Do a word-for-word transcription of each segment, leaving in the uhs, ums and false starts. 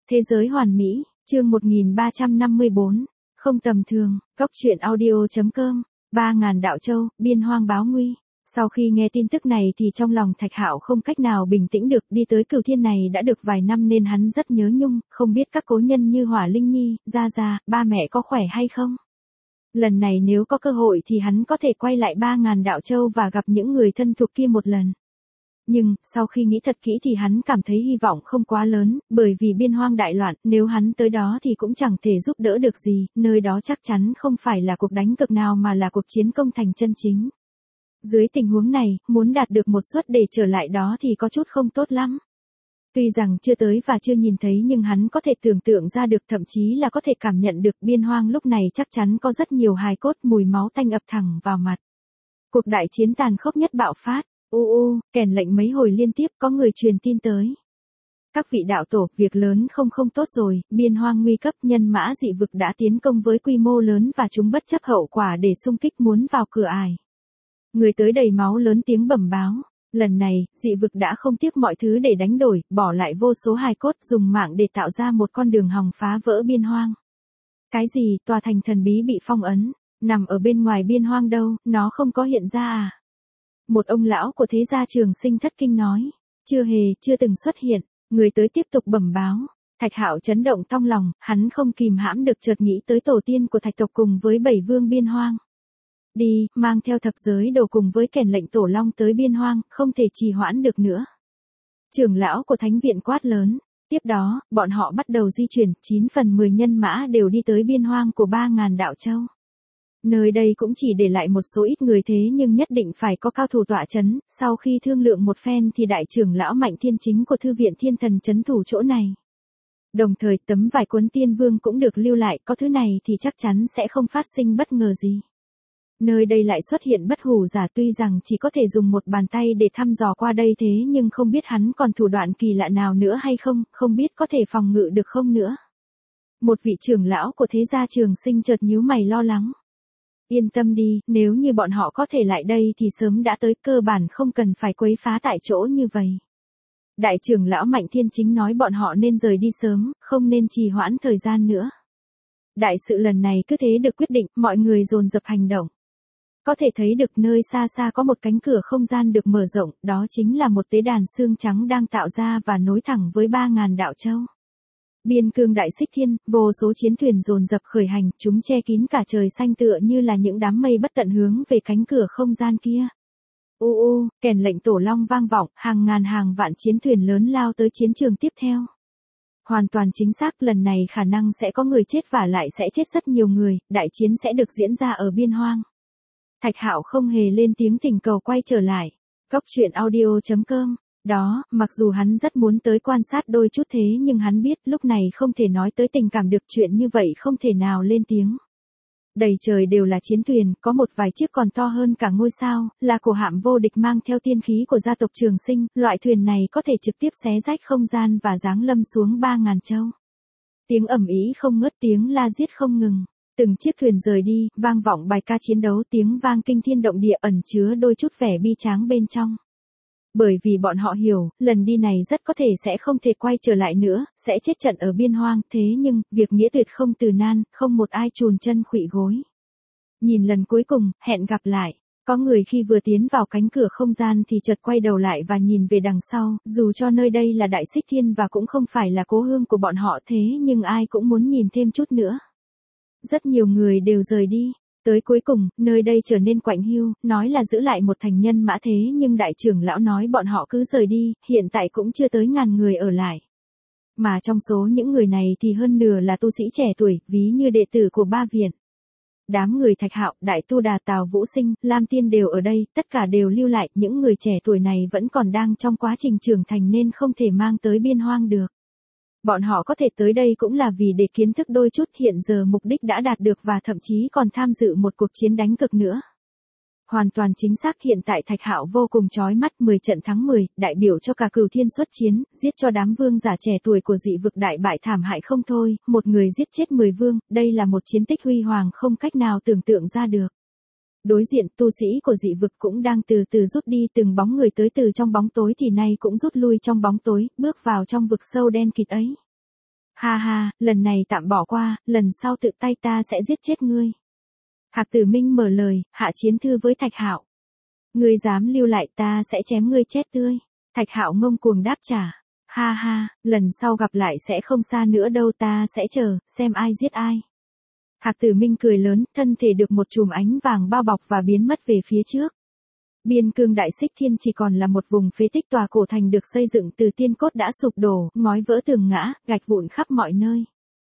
Thế giới hoàn mỹ, chương một nghìn ba trăm năm mươi bốn, không tầm thường, góc truyện audio.com, ba ngàn đạo châu, biên hoang báo nguy. Sau khi nghe tin tức này thì trong lòng Thạch Hạo không cách nào bình tĩnh được, đi tới Cửu Thiên này đã được vài năm nên hắn rất nhớ nhung, không biết các cố nhân như Hỏa Linh Nhi, Gia Gia, ba mẹ có khỏe hay không? Lần này nếu có cơ hội thì hắn có thể quay lại ba ngàn đạo châu và gặp những người thân thuộc kia một lần. Nhưng, sau khi nghĩ thật kỹ thì hắn cảm thấy hy vọng không quá lớn, bởi vì biên hoang đại loạn, nếu hắn tới đó thì cũng chẳng thể giúp đỡ được gì, nơi đó chắc chắn không phải là cuộc đánh cực nào mà là cuộc chiến công thành chân chính. Dưới tình huống này, muốn đạt được một suất để trở lại đó thì có chút không tốt lắm. Tuy rằng chưa tới và chưa nhìn thấy nhưng hắn có thể tưởng tượng ra được, thậm chí là có thể cảm nhận được biên hoang lúc này chắc chắn có rất nhiều hài cốt, mùi máu tanh ập thẳng vào mặt. Cuộc đại chiến tàn khốc nhất bạo phát. U u, kèn lệnh mấy hồi liên tiếp có người truyền tin tới. Các vị đạo tổ, việc lớn không không tốt rồi, biên hoang nguy cấp, nhân mã dị vực đã tiến công với quy mô lớn và chúng bất chấp hậu quả để xung kích muốn vào cửa ải. Người tới đầy máu lớn tiếng bẩm báo. Lần này, dị vực đã không tiếc mọi thứ để đánh đổi, bỏ lại vô số hài cốt, dùng mạng để tạo ra một con đường hòng phá vỡ biên hoang. Cái gì, tòa thành thần bí bị phong ấn, nằm ở bên ngoài biên hoang đâu, nó không có hiện ra à? Một ông lão của thế gia Trường Sinh thất kinh nói, chưa hề, chưa từng xuất hiện, người tới tiếp tục bẩm báo. Thạch Hạo chấn động trong lòng, hắn không kìm hãm được chợt nghĩ tới tổ tiên của Thạch tộc cùng với bảy vương biên hoang. Đi, mang theo thập giới đồ cùng với kèn lệnh tổ long tới biên hoang, không thể trì hoãn được nữa. Trưởng lão của thánh viện quát lớn, tiếp đó, bọn họ bắt đầu di chuyển, chín phần mười nhân mã đều đi tới biên hoang của ba ngàn đạo châu. Nơi đây cũng chỉ để lại một số ít người thế nhưng nhất định phải có cao thủ tọa chấn, sau khi thương lượng một phen thì đại trưởng lão Mạnh Thiên Chính của thư viện Thiên Thần trấn thủ chỗ này. Đồng thời tấm vải cuốn tiên vương cũng được lưu lại, có thứ này thì chắc chắn sẽ không phát sinh bất ngờ gì. Nơi đây lại xuất hiện bất hủ giả, tuy rằng chỉ có thể dùng một bàn tay để thăm dò qua đây thế nhưng không biết hắn còn thủ đoạn kỳ lạ nào nữa hay không, không biết có thể phòng ngự được không nữa. Một vị trưởng lão của thế gia Trường Sinh chợt nhíu mày lo lắng. Yên tâm đi, nếu như bọn họ có thể lại đây thì sớm đã tới, cơ bản không cần phải quấy phá tại chỗ như vậy. Đại trưởng lão Mạnh Thiên Chính nói bọn họ nên rời đi sớm, không nên trì hoãn thời gian nữa. Đại sự lần này cứ thế được quyết định, mọi người dồn dập hành động. Có thể thấy được nơi xa xa có một cánh cửa không gian được mở rộng, đó chính là một tế đàn xương trắng đang tạo ra và nối thẳng với ba ngàn đạo châu. Biên cương đại xích thiên, vô số chiến thuyền dồn dập khởi hành, chúng che kín cả trời xanh tựa như là những đám mây bất tận hướng về cánh cửa không gian kia. U u, kèn lệnh tổ long vang vọng, hàng ngàn hàng vạn chiến thuyền lớn lao tới chiến trường tiếp theo. Hoàn toàn chính xác, lần này khả năng sẽ có người chết và lại sẽ chết rất nhiều người, đại chiến sẽ được diễn ra ở biên hoang. Thạch Hạo không hề lên tiếng thỉnh cầu quay trở lại. Góc truyện audio.com. Đó, mặc dù hắn rất muốn tới quan sát đôi chút thế nhưng hắn biết lúc này không thể nói tới tình cảm được, chuyện như vậy không thể nào lên tiếng. Đầy trời đều là chiến thuyền, có một vài chiếc còn to hơn cả ngôi sao, là cổ hạm vô địch mang theo tiên khí của gia tộc Trường Sinh, loại thuyền này có thể trực tiếp xé rách không gian và giáng lâm xuống ba ngàn châu. Tiếng ầm ĩ không ngớt, tiếng la giết không ngừng. Từng chiếc thuyền rời đi, vang vọng bài ca chiến đấu, tiếng vang kinh thiên động địa ẩn chứa đôi chút vẻ bi tráng bên trong. Bởi vì bọn họ hiểu, lần đi này rất có thể sẽ không thể quay trở lại nữa, sẽ chết trận ở biên hoang, thế nhưng, việc nghĩa tuyệt không từ nan, không một ai chùn chân khuỵu gối. Nhìn lần cuối cùng, hẹn gặp lại. Có người khi vừa tiến vào cánh cửa không gian thì chợt quay đầu lại và nhìn về đằng sau, dù cho nơi đây là đại xích thiên và cũng không phải là cố hương của bọn họ thế nhưng ai cũng muốn nhìn thêm chút nữa. Rất nhiều người đều rời đi. Tới cuối cùng, nơi đây trở nên quạnh hiu, nói là giữ lại một thành nhân mã thế nhưng đại trưởng lão nói bọn họ cứ rời đi, hiện tại cũng chưa tới ngàn người ở lại. Mà trong số những người này thì hơn nửa là tu sĩ trẻ tuổi, ví như đệ tử của ba viện. Đám người Thạch Hạo, Đại Tu Đà, Tào Vũ Sinh, Lam Tiên đều ở đây, tất cả đều lưu lại, những người trẻ tuổi này vẫn còn đang trong quá trình trưởng thành nên không thể mang tới biên hoang được. Bọn họ có thể tới đây cũng là vì để kiến thức đôi chút, hiện giờ mục đích đã đạt được và thậm chí còn tham dự một cuộc chiến đánh cực nữa. Hoàn toàn chính xác, hiện tại Thạch Hạo vô cùng chói mắt, mười trận thắng mười, đại biểu cho cả Cửu Thiên xuất chiến, giết cho đám vương giả trẻ tuổi của dị vực đại bại thảm hại không thôi, một người giết chết mười vương, đây là một chiến tích huy hoàng không cách nào tưởng tượng ra được. Đối diện, tu sĩ của dị vực cũng đang từ từ rút đi, từng bóng người tới từ trong bóng tối thì nay cũng rút lui trong bóng tối, bước vào trong vực sâu đen kịt ấy. Ha ha, lần này tạm bỏ qua, lần sau tự tay ta sẽ giết chết ngươi. Hạc Tử Minh mở lời, hạ chiến thư với Thạch Hạo. Ngươi dám lưu lại ta sẽ chém ngươi chết tươi. Thạch Hạo ngông cuồng đáp trả. Ha ha, lần sau gặp lại sẽ không xa nữa đâu, ta sẽ chờ, xem ai giết ai. Hạc Tử Minh cười lớn, thân thể được một chùm ánh vàng bao bọc và biến mất về phía trước. Biên cương Đại Xích Thiên chỉ còn là một vùng phế tích tòa cổ thành được xây dựng từ tiên cốt đã sụp đổ, ngói vỡ tường ngã, gạch vụn khắp mọi nơi.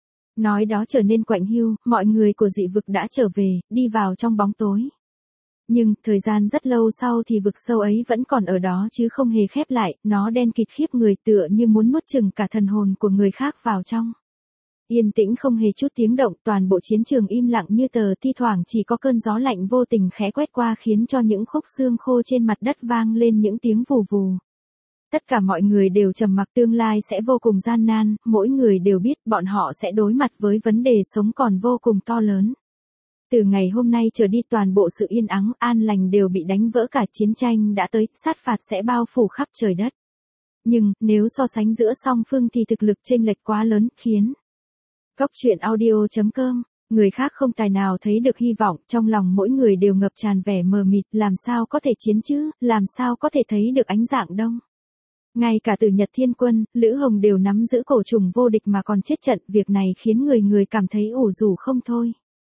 Nói đó trở nên quạnh hiu, mọi người của dị vực đã trở về, đi vào trong bóng tối. Nhưng, thời gian rất lâu sau thì vực sâu ấy vẫn còn ở đó chứ không hề khép lại, nó đen kịt khiếp người tựa như muốn nuốt chửng cả thần hồn của người khác vào trong. Yên tĩnh không hề chút tiếng động, toàn bộ chiến trường im lặng như tờ, thi thoảng chỉ có cơn gió lạnh vô tình khẽ quét qua khiến cho những khúc xương khô trên mặt đất vang lên những tiếng vù vù. Tất cả mọi người đều trầm mặc, tương lai sẽ vô cùng gian nan, mỗi người đều biết bọn họ sẽ đối mặt với vấn đề sống còn vô cùng to lớn. Từ ngày hôm nay trở đi toàn bộ sự yên ắng, an lành đều bị đánh vỡ, cả chiến tranh đã tới, sát phạt sẽ bao phủ khắp trời đất. Nhưng, nếu so sánh giữa song phương thì thực lực chênh lệch quá lớn, khiến Cốc truyện audio chấm com, người khác không tài nào thấy được hy vọng, trong lòng mỗi người đều ngập tràn vẻ mờ mịt, làm sao có thể chiến chứ, làm sao có thể thấy được ánh dạng đông. Ngay cả Tử Nhật Thiên Quân, Lữ Hồng đều nắm giữ cổ trùng vô địch mà còn chết trận, việc này khiến người người cảm thấy ủ rũ không thôi.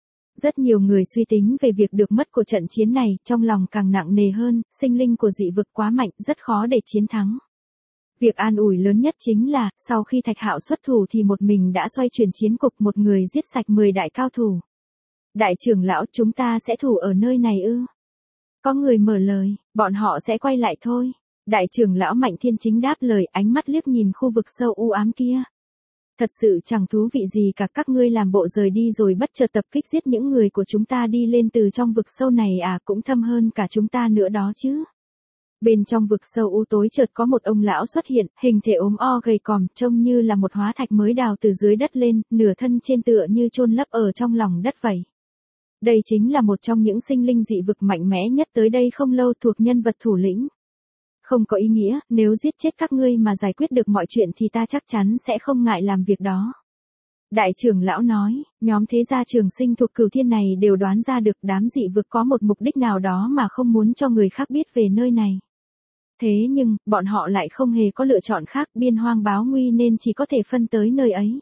Rất nhiều người suy tính về việc được mất của trận chiến này, trong lòng càng nặng nề hơn, sinh linh của dị vực quá mạnh, rất khó để chiến thắng. Việc an ủi lớn nhất chính là, sau khi Thạch Hạo xuất thủ thì một mình đã xoay chuyển chiến cục, một người giết sạch mười đại cao thủ. Đại trưởng lão, chúng ta sẽ thủ ở nơi này ư? Có người mở lời, bọn họ sẽ quay lại thôi. Đại trưởng lão Mạnh Thiên Chính đáp lời, ánh mắt liếc nhìn khu vực sâu u ám kia. Thật sự chẳng thú vị gì cả, các ngươi làm bộ rời đi rồi bất chợt tập kích giết những người của chúng ta đi lên từ trong vực sâu này à, cũng thâm hơn cả chúng ta nữa đó chứ. Bên trong vực sâu u tối chợt có một ông lão xuất hiện, hình thể ốm o gầy còm, trông như là một hóa thạch mới đào từ dưới đất lên, nửa thân trên tựa như chôn lấp ở trong lòng đất vậy. Đây chính là một trong những sinh linh dị vực mạnh mẽ nhất tới đây không lâu, thuộc nhân vật thủ lĩnh. Không có ý nghĩa, nếu giết chết các ngươi mà giải quyết được mọi chuyện thì ta chắc chắn sẽ không ngại làm việc đó. Đại trưởng lão nói, nhóm thế gia Trường Sinh thuộc Cửu Thiên này đều đoán ra được đám dị vực có một mục đích nào đó mà không muốn cho người khác biết về nơi này. Thế nhưng, bọn họ lại không hề có lựa chọn khác, biên hoang báo nguy nên chỉ có thể phân tới nơi ấy.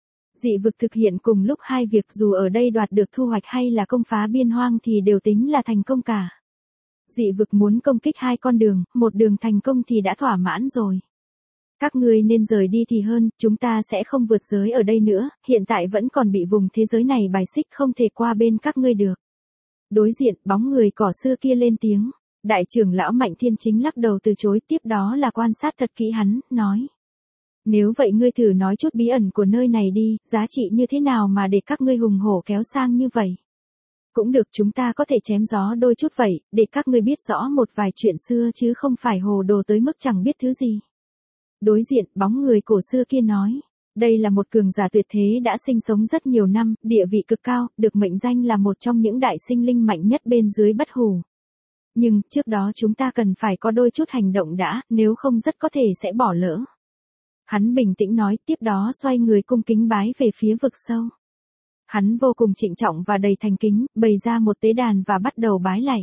Dị vực thực hiện cùng lúc hai việc, dù ở đây đoạt được thu hoạch hay là công phá biên hoang thì đều tính là thành công cả. Dị vực muốn công kích hai con đường, một đường thành công thì đã thỏa mãn rồi. Các ngươi nên rời đi thì hơn, chúng ta sẽ không vượt giới ở đây nữa, hiện tại vẫn còn bị vùng thế giới này bài xích, không thể qua bên các ngươi được. Đối diện, bóng người cỏ xưa kia lên tiếng. Đại trưởng lão Mạnh Thiên Chính lắc đầu từ chối, tiếp đó là quan sát thật kỹ hắn, nói. Nếu vậy ngươi thử nói chút bí ẩn của nơi này đi, giá trị như thế nào mà để các ngươi hùng hổ kéo sang như vậy. Cũng được, chúng ta có thể chém gió đôi chút vậy, để các ngươi biết rõ một vài chuyện xưa chứ không phải hồ đồ tới mức chẳng biết thứ gì. Đối diện, bóng người cổ xưa kia nói. Đây là một cường giả tuyệt thế đã sinh sống rất nhiều năm, địa vị cực cao, được mệnh danh là một trong những đại sinh linh mạnh nhất bên dưới Bất Hủ. Nhưng, trước đó chúng ta cần phải có đôi chút hành động đã, nếu không rất có thể sẽ bỏ lỡ. Hắn bình tĩnh nói, tiếp đó xoay người cung kính bái về phía vực sâu. Hắn vô cùng trịnh trọng và đầy thành kính, bày ra một tế đàn và bắt đầu bái lạy.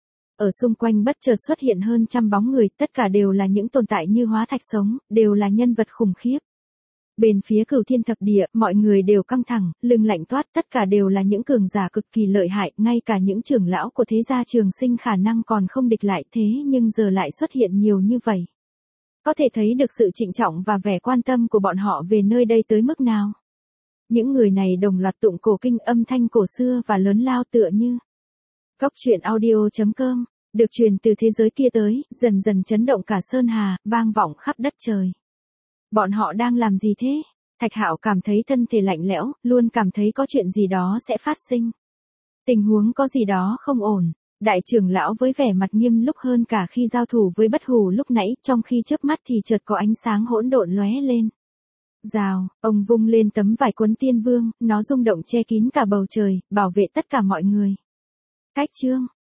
Ở xung quanh bất chợt xuất hiện hơn trăm bóng người, tất cả đều là những tồn tại như hóa thạch sống, đều là nhân vật khủng khiếp. Bên phía Cửu Thiên thập địa, mọi người đều căng thẳng, lưng lạnh toát, tất cả đều là những cường giả cực kỳ lợi hại, ngay cả những trưởng lão của thế gia Trường Sinh khả năng còn không địch lại, thế nhưng giờ lại xuất hiện nhiều như vậy. Có thể thấy được sự trịnh trọng và vẻ quan tâm của bọn họ về nơi đây tới mức nào. Những người này đồng loạt tụng cổ kinh, âm thanh cổ xưa và lớn lao tựa như. Cốc truyện audio chấm com, được truyền từ thế giới kia tới, dần dần chấn động cả sơn hà, vang vọng khắp đất trời. Bọn họ đang làm gì thế? Thạch Hạo cảm thấy thân thể lạnh lẽo, luôn cảm thấy có chuyện gì đó sẽ phát sinh. Tình huống có gì đó không ổn. Đại trưởng lão với vẻ mặt nghiêm lúc hơn cả khi giao thủ với Bất Hủ lúc nãy, trong khi chớp mắt thì chợt có ánh sáng hỗn độn lóe lên. Rào, ông vung lên tấm vải cuốn tiên vương, nó rung động che kín cả bầu trời, bảo vệ tất cả mọi người. Cách chương